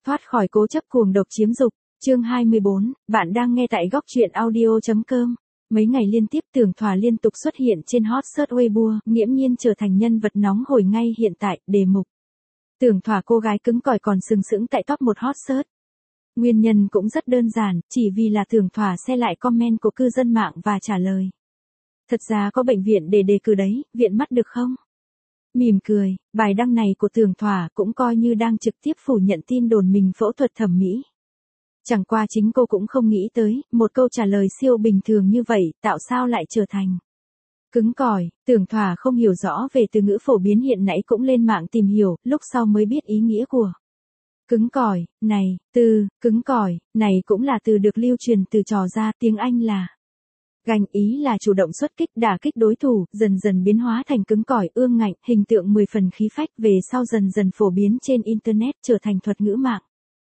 Thoát khỏi cố chấp cuồng độc chiếm dục, chương 24, bạn đang nghe tại góc truyện audio.com. Mấy ngày liên tiếp Tưởng Thỏa liên tục xuất hiện trên hot search Weibo, nghiễm nhiên trở thành nhân vật nóng hổi ngay hiện tại, đề mục. Tưởng Thỏa cô gái cứng cỏi còn sừng sững tại top 1 hot search. Nguyên nhân cũng rất đơn giản, chỉ vì là Tưởng Thỏa xe lại comment của cư dân mạng và trả lời. Thật ra có bệnh viện để đề cử đấy, viện mắt được không? Mỉm cười, bài đăng này của Tưởng Thỏa cũng coi như đang trực tiếp phủ nhận tin đồn mình phẫu thuật thẩm mỹ. Chẳng qua chính cô cũng không nghĩ tới, một câu trả lời siêu bình thường như vậy, tạo sao lại trở thành cứng cỏi. Tưởng Thỏa không hiểu rõ về từ ngữ phổ biến hiện nãy cũng lên mạng tìm hiểu, lúc sau mới biết ý nghĩa của cứng cỏi này. Từ cứng cỏi này cũng là từ được lưu truyền từ trò ra, tiếng Anh là gành, ý là chủ động xuất kích, đả kích đối thủ, dần dần biến hóa thành cứng cỏi, ương ngạnh, hình tượng 10 phần khí phách, về sau dần dần phổ biến trên internet, trở thành thuật ngữ mạng.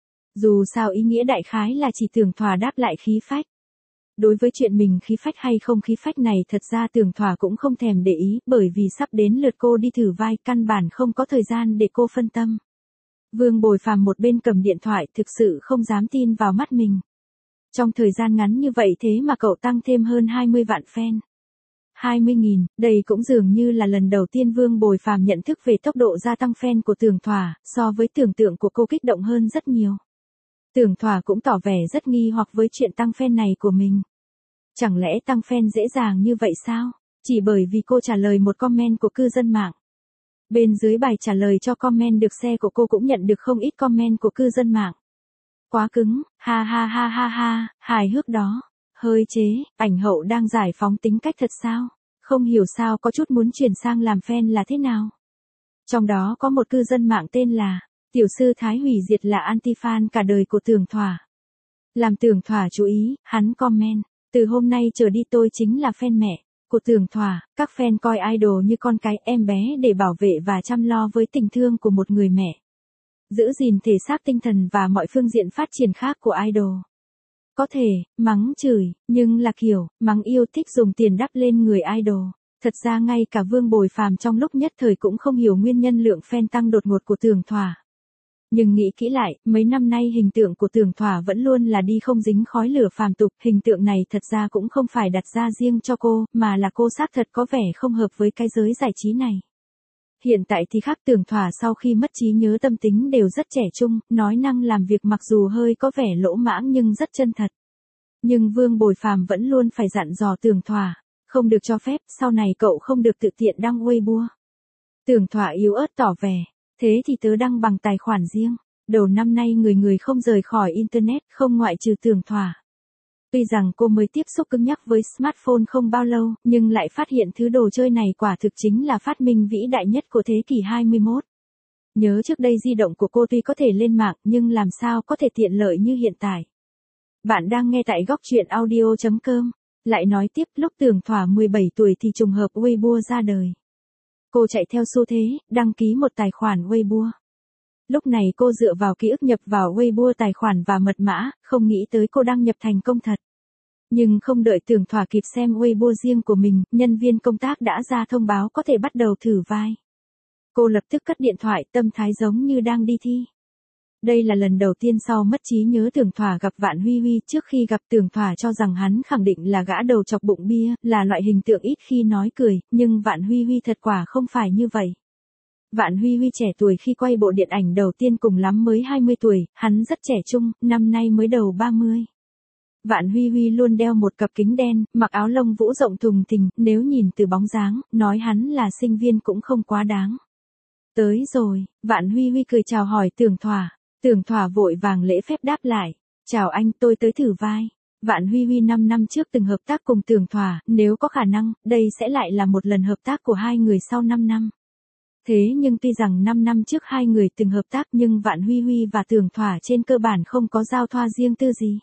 Dù sao ý nghĩa đại khái là chỉ Tưởng Thỏa đáp lại khí phách. Đối với chuyện mình khí phách hay không khí phách này, thật ra Tưởng Thỏa cũng không thèm để ý, bởi vì sắp đến lượt cô đi thử vai, căn bản không có thời gian để cô phân tâm. Vương Bồi Phàm một bên cầm điện thoại, thực sự không dám tin vào mắt mình. Trong thời gian ngắn như vậy thế mà cậu tăng thêm hơn 20 vạn fan. 20.000, đây cũng dường như là lần đầu tiên Vương Bồi Phàm nhận thức về tốc độ gia tăng fan của Tưởng Thỏa, so với tưởng tượng của cô kích động hơn rất nhiều. Tưởng Thỏa cũng tỏ vẻ rất nghi hoặc với chuyện tăng fan này của mình. Chẳng lẽ tăng fan dễ dàng như vậy sao? Chỉ bởi vì cô trả lời một comment của cư dân mạng. Bên dưới bài trả lời cho comment được share của cô cũng nhận được không ít comment của cư dân mạng. Quá cứng, ha ha ha ha ha, hài hước đó. Hơi chế, ảnh hậu đang giải phóng tính cách thật sao? Không hiểu sao có chút muốn chuyển sang làm fan là thế nào? Trong đó có một cư dân mạng tên là Tiểu sư Thái hủy diệt là anti-fan cả đời của Tưởng Thỏa. Làm Tưởng Thỏa chú ý, hắn comment, từ hôm nay trở đi tôi chính là fan mẹ của Tưởng Thỏa, các fan coi idol như con cái em bé để bảo vệ và chăm lo với tình thương của một người mẹ. Giữ gìn thể xác tinh thần và mọi phương diện phát triển khác của idol. Có thể, mắng chửi, nhưng là kiểu, mắng yêu thích dùng tiền đắp lên người idol. Thật ra ngay cả Vương Bồi Phàm trong lúc nhất thời cũng không hiểu nguyên nhân lượng fan tăng đột ngột của Tưởng Thỏa. Nhưng nghĩ kỹ lại, mấy năm nay hình tượng của Tưởng Thỏa vẫn luôn là đi không dính khói lửa phàm tục. Hình tượng này thật ra cũng không phải đặt ra riêng cho cô, mà là cô xác thật có vẻ không hợp với cái giới giải trí này. Hiện tại thì khác, Tưởng Thỏa sau khi mất trí nhớ tâm tính đều rất trẻ trung, nói năng làm việc mặc dù hơi có vẻ lỗ mãng nhưng rất chân thật. Nhưng Vương Bồi Phàm vẫn luôn phải dặn dò Tưởng Thỏa, không được cho phép, sau này cậu không được tự tiện đăng Weibo. Tưởng Thỏa yếu ớt tỏ vẻ, thế thì tớ đăng bằng tài khoản riêng. Đầu năm nay người không rời khỏi internet, không ngoại trừ Tưởng Thỏa. Tuy rằng cô mới tiếp xúc cứng nhắc với smartphone không bao lâu, nhưng lại phát hiện thứ đồ chơi này quả thực chính là phát minh vĩ đại nhất của thế kỷ 21. Nhớ trước đây di động của cô tuy có thể lên mạng nhưng làm sao có thể tiện lợi như hiện tại. Bạn đang nghe tại góc truyện audio.com. Lại nói tiếp, lúc Tưởng Thỏa 17 tuổi thì trùng hợp Weibo ra đời. Cô chạy theo xu thế, đăng ký một tài khoản Weibo. Lúc này cô dựa vào ký ức nhập vào Weibo tài khoản và mật mã, không nghĩ tới cô đăng nhập thành công thật. Nhưng không đợi Tưởng Thỏa kịp xem Weibo riêng của mình, nhân viên công tác đã ra thông báo có thể bắt đầu thử vai. Cô lập tức cất điện thoại, tâm thái giống như đang đi thi. Đây là lần đầu tiên sau mất trí nhớ Tưởng Thỏa gặp Vạn Huy Huy. Trước khi gặp Tưởng Thỏa cho rằng hắn khẳng định là gã đầu chọc bụng bia, là loại hình tượng ít khi nói cười, nhưng Vạn Huy Huy thật quả không phải như vậy. Vạn Huy Huy trẻ tuổi khi quay bộ điện ảnh đầu tiên cùng lắm mới 20 tuổi, hắn rất trẻ trung, năm nay mới đầu 30. Vạn Huy Huy luôn đeo một cặp kính đen, mặc áo lông vũ rộng thùng thình, nếu nhìn từ bóng dáng, nói hắn là sinh viên cũng không quá đáng. Tới rồi, Vạn Huy Huy cười chào hỏi Tưởng Thỏa. Tưởng Thỏa vội vàng lễ phép đáp lại, chào anh, tôi tới thử vai. Vạn Huy Huy 5 năm trước từng hợp tác cùng Tưởng Thỏa, nếu có khả năng, đây sẽ lại là một lần hợp tác của hai người sau 5 năm. Thế nhưng tuy rằng 5 năm trước hai người từng hợp tác nhưng Vạn Huy Huy và Tưởng Thỏa trên cơ bản không có giao thoa riêng tư gì.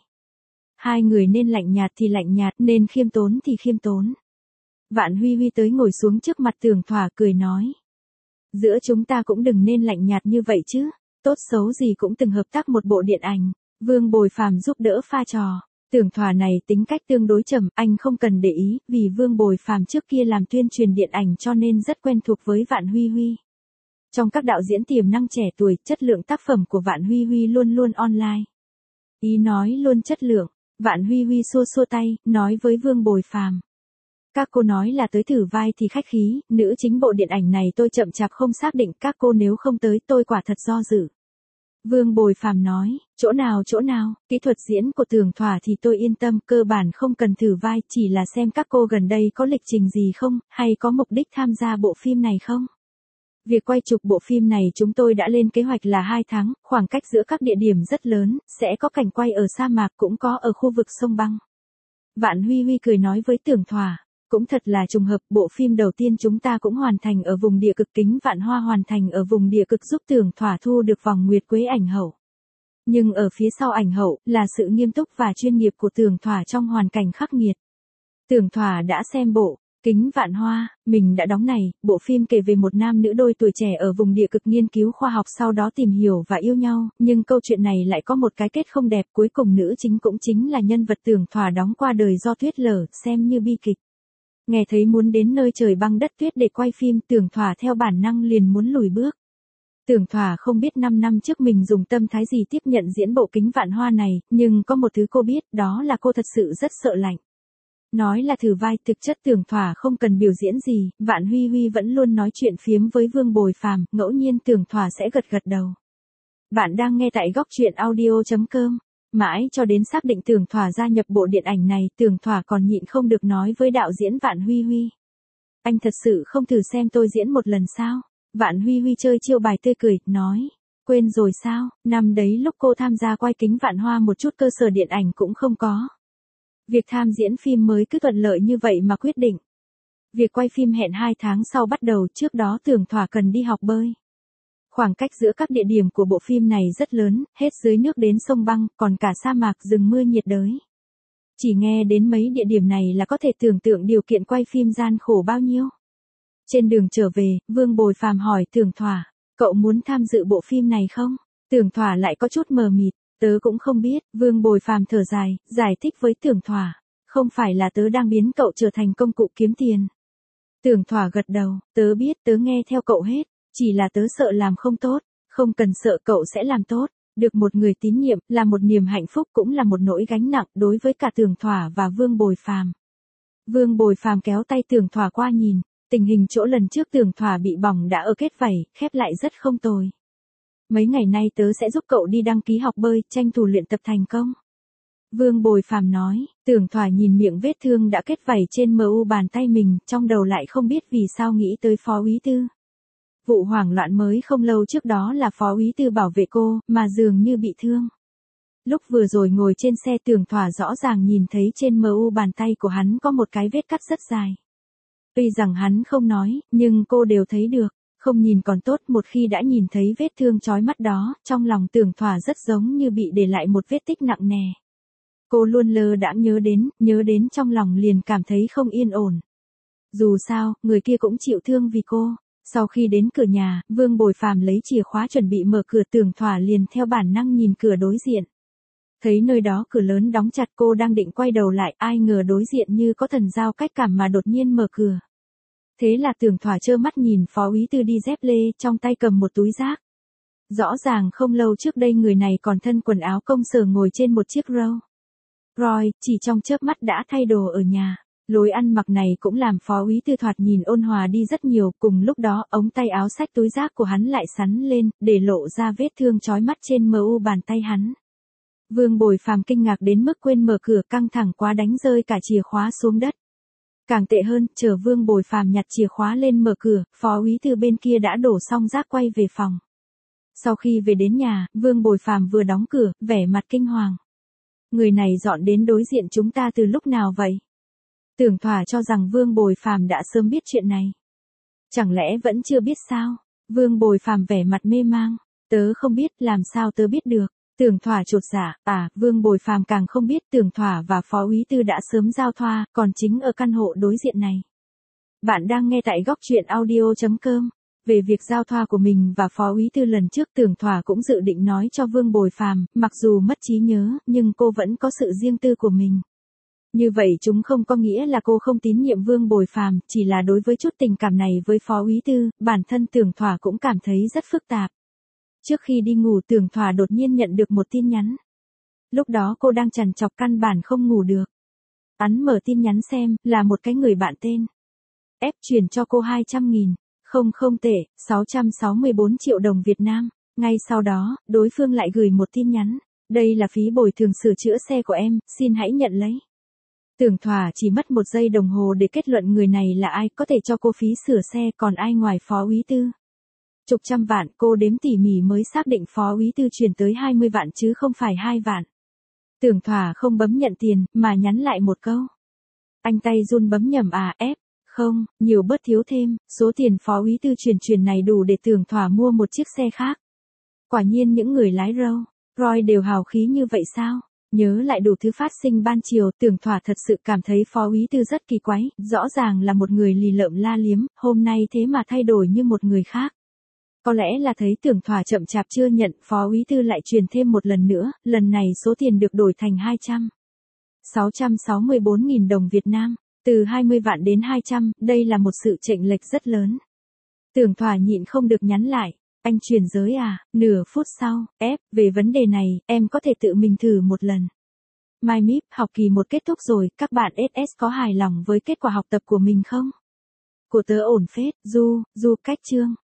Hai người nên lạnh nhạt thì lạnh nhạt, nên khiêm tốn thì khiêm tốn. Vạn Huy Huy tới ngồi xuống trước mặt Tưởng Thỏa cười nói. Giữa chúng ta cũng đừng nên lạnh nhạt như vậy chứ. Tốt xấu gì cũng từng hợp tác một bộ điện ảnh. Vương Bồi Phàm giúp đỡ pha trò. Tưởng Thỏa này tính cách tương đối trầm, anh không cần để ý, vì Vương Bồi Phàm trước kia làm tuyên truyền điện ảnh cho nên rất quen thuộc với Vạn Huy Huy. Trong các đạo diễn tiềm năng trẻ tuổi, chất lượng tác phẩm của Vạn Huy Huy luôn luôn online. Ý nói luôn chất lượng, Vạn Huy Huy xua xua tay, nói với Vương Bồi Phàm. Các cô nói là tới thử vai thì khách khí, nữ chính bộ điện ảnh này tôi chậm chạp không xác định, các cô nếu không tới tôi quả thật do dự. Vương Bồi Phàm nói, chỗ nào, kỹ thuật diễn của Tường Thỏa thì tôi yên tâm, cơ bản không cần thử vai, chỉ là xem các cô gần đây có lịch trình gì không, hay có mục đích tham gia bộ phim này không. Việc quay chụp bộ phim này chúng tôi đã lên kế hoạch là 2 tháng, khoảng cách giữa các địa điểm rất lớn, sẽ có cảnh quay ở sa mạc cũng có ở khu vực sông băng. Vạn Huy Huy cười nói với Tường Thỏa, cũng thật là trùng hợp, bộ phim đầu tiên chúng ta cũng hoàn thành ở vùng địa cực, Kính Vạn Hoa hoàn thành ở vùng địa cực giúp Tường Thỏa thu được vòng nguyệt quế ảnh hậu. Nhưng ở phía sau ảnh hậu là sự nghiêm túc và chuyên nghiệp của Tường Thỏa trong hoàn cảnh khắc nghiệt. Tường Thỏa đã xem bộ Kính Vạn Hoa, mình đã đóng này, bộ phim kể về một nam nữ đôi tuổi trẻ ở vùng địa cực nghiên cứu khoa học sau đó tìm hiểu và yêu nhau, nhưng câu chuyện này lại có một cái kết không đẹp, cuối cùng nữ chính cũng chính là nhân vật Tường Thỏa đóng qua đời do tuyết lở, xem như bi kịch. Nghe thấy muốn đến nơi trời băng đất tuyết để quay phim, Tường Thỏa theo bản năng liền muốn lùi bước. Tường Thỏa không biết 5 năm trước mình dùng tâm thái gì tiếp nhận diễn bộ Kính Vạn Hoa này, nhưng có một thứ cô biết, đó là cô thật sự rất sợ lạnh. Nói là thử vai, thực chất Tường Thỏa không cần biểu diễn gì, Vạn Huy Huy vẫn luôn nói chuyện phiếm với Vương Bồi Phàm, ngẫu nhiên Tường Thỏa sẽ gật gật đầu. Bạn đang nghe tại góc truyện audio.com. Mãi cho đến xác định Tường Thỏa gia nhập bộ điện ảnh này, Tường Thỏa còn nhịn không được nói với đạo diễn Vạn Huy Huy. Anh thật sự không thử xem tôi diễn một lần sao? Vạn Huy Huy chơi chiêu bài tươi cười, nói. Quên rồi sao, năm đấy lúc cô tham gia quay Kính Vạn Hoa một chút cơ sở điện ảnh cũng không có. Việc tham diễn phim mới cứ thuận lợi như vậy mà quyết định. Việc quay phim hẹn 2 tháng sau bắt đầu, trước đó Tường Thỏa cần đi học bơi. Khoảng cách giữa các địa điểm của bộ phim này rất lớn, hết dưới nước đến sông băng, còn cả sa mạc rừng mưa nhiệt đới. Chỉ nghe đến mấy địa điểm này là có thể tưởng tượng điều kiện quay phim gian khổ bao nhiêu. Trên đường trở về, Vương Bồi Phàm hỏi Tường Thỏa, cậu muốn tham dự bộ phim này không? Tường Thỏa lại có chút mờ mịt, tớ cũng không biết. Vương Bồi Phàm thở dài, giải thích với Tường Thỏa, không phải là tớ đang biến cậu trở thành công cụ kiếm tiền. Tường Thỏa gật đầu, tớ biết, tớ nghe theo cậu hết. Chỉ là tớ sợ làm không tốt, không cần sợ, cậu sẽ làm tốt. Được một người tín nhiệm, là một niềm hạnh phúc, cũng là một nỗi gánh nặng đối với cả Tường Thỏa và Vương Bồi Phàm. Vương Bồi Phàm kéo tay Tường Thỏa qua nhìn, tình hình chỗ lần trước Tường Thỏa bị bỏng đã ở kết vảy, khép lại rất không tồi. Mấy ngày nay tớ sẽ giúp cậu đi đăng ký học bơi, tranh thủ luyện tập thành công. Vương Bồi Phàm nói, Tường Thỏa nhìn miệng vết thương đã kết vảy trên mu bàn tay mình, trong đầu lại không biết vì sao nghĩ tới Phó Úy Tư. Vụ hoảng loạn mới không lâu trước đó là Phó Úy Tư bảo vệ cô, mà dường như bị thương. Lúc vừa rồi ngồi trên xe, Tường Thỏa rõ ràng nhìn thấy trên mu bàn tay của hắn có một cái vết cắt rất dài. Tuy rằng hắn không nói, nhưng cô đều thấy được. Không nhìn còn tốt, một khi đã nhìn thấy vết thương chói mắt đó, trong lòng Tường Thỏa rất giống như bị để lại một vết tích nặng nề. Cô luôn lơ đãng nhớ đến trong lòng liền cảm thấy không yên ổn. Dù sao, người kia cũng chịu thương vì cô. Sau khi đến cửa nhà, Vương Bồi Phàm lấy chìa khóa chuẩn bị mở cửa, Tường Thỏa liền theo bản năng nhìn cửa đối diện. Thấy nơi đó cửa lớn đóng chặt, cô đang định quay đầu lại, ai ngờ đối diện như có thần giao cách cảm mà đột nhiên mở cửa. Thế là Tường Thỏa trơ mắt nhìn Phó Úy Tư đi dép lê, trong tay cầm một túi rác. Rõ ràng không lâu trước đây người này còn thân quần áo công sở ngồi trên một chiếc Rolls Royce, chỉ trong chớp mắt đã thay đồ ở nhà. Lối ăn mặc này cũng làm Phó Úy Tư thoạt nhìn ôn hòa đi rất nhiều, cùng lúc đó ống tay áo xách túi rác của hắn lại sắn lên, để lộ ra vết thương chói mắt trên mu bàn tay hắn. Vương Bồi Phàm kinh ngạc đến mức quên mở cửa, căng thẳng quá đánh rơi cả chìa khóa xuống đất. Càng tệ hơn, chờ Vương Bồi Phàm nhặt chìa khóa lên mở cửa, Phó Úy Tư bên kia đã đổ xong rác quay về phòng. Sau khi về đến nhà, Vương Bồi Phàm vừa đóng cửa, vẻ mặt kinh hoàng. Người này dọn đến đối diện chúng ta từ lúc nào vậy? Tường Thỏa cho rằng Vương Bồi Phàm đã sớm biết chuyện này. Chẳng lẽ vẫn chưa biết sao? Vương Bồi Phàm vẻ mặt mê mang. Tớ không biết, làm sao tớ biết được? Tường Thỏa chột dạ, Vương Bồi Phàm càng không biết Tường Thỏa và Phó Úy Tư đã sớm giao thoa, còn chính ở căn hộ đối diện này. Bạn đang nghe tại góc truyện audio.com. Về việc giao thoa của mình và Phó Úy Tư lần trước, Tường Thỏa cũng dự định nói cho Vương Bồi Phàm, mặc dù mất trí nhớ, nhưng cô vẫn có sự riêng tư của mình. Như vậy chúng không có nghĩa là cô không tín nhiệm Vương Bồi Phàm, chỉ là đối với chút tình cảm này với Phó Úy Tư, bản thân Tưởng Thỏa cũng cảm thấy rất phức tạp. Trước khi đi ngủ Tưởng Thỏa đột nhiên nhận được một tin nhắn. Lúc đó cô đang trằn trọc căn bản không ngủ được. Ấn mở tin nhắn xem, là một cái người bạn tên F chuyển cho cô 200.000, không tệ, 664 triệu đồng Việt Nam. Ngay sau đó, đối phương lại gửi một tin nhắn. Đây là phí bồi thường sửa chữa xe của em, xin hãy nhận lấy. Tưởng Thỏa chỉ mất 1 giây đồng hồ để kết luận người này là ai có thể cho cô phí sửa xe, còn ai ngoài Phó Úy Tư. Chục trăm vạn, cô đếm tỉ mỉ mới xác định Phó Úy Tư chuyển tới 20 vạn chứ không phải 2 vạn. Tưởng Thỏa không bấm nhận tiền, mà nhắn lại một câu. Anh tay run bấm nhầm F, không, nhiều bớt thiếu thêm, số tiền Phó Úy Tư chuyển này đủ để Tưởng Thỏa mua một chiếc xe khác. Quả nhiên những người lái Roy đều hào khí như vậy sao? Nhớ lại đủ thứ phát sinh ban chiều, Tưởng Thỏa thật sự cảm thấy Phó Úy Tư rất kỳ quái, rõ ràng là một người lì lợm la liếm, hôm nay thế mà thay đổi như một người khác. Có lẽ là thấy Tưởng Thỏa chậm chạp chưa nhận, Phó Úy Tư lại truyền thêm một lần nữa, lần này số tiền được đổi thành 664.000 đồng Việt Nam, từ 20 vạn đến 200, đây là một sự chênh lệch rất lớn. Tưởng Thỏa nhịn không được nhắn lại, anh chuyển giới à, nửa phút sau, về vấn đề này, em có thể tự mình thử một lần. MyMip, học kỳ 1 kết thúc rồi, các bạn SS có hài lòng với kết quả học tập của mình không? Của tớ ổn phết, Du cách chương.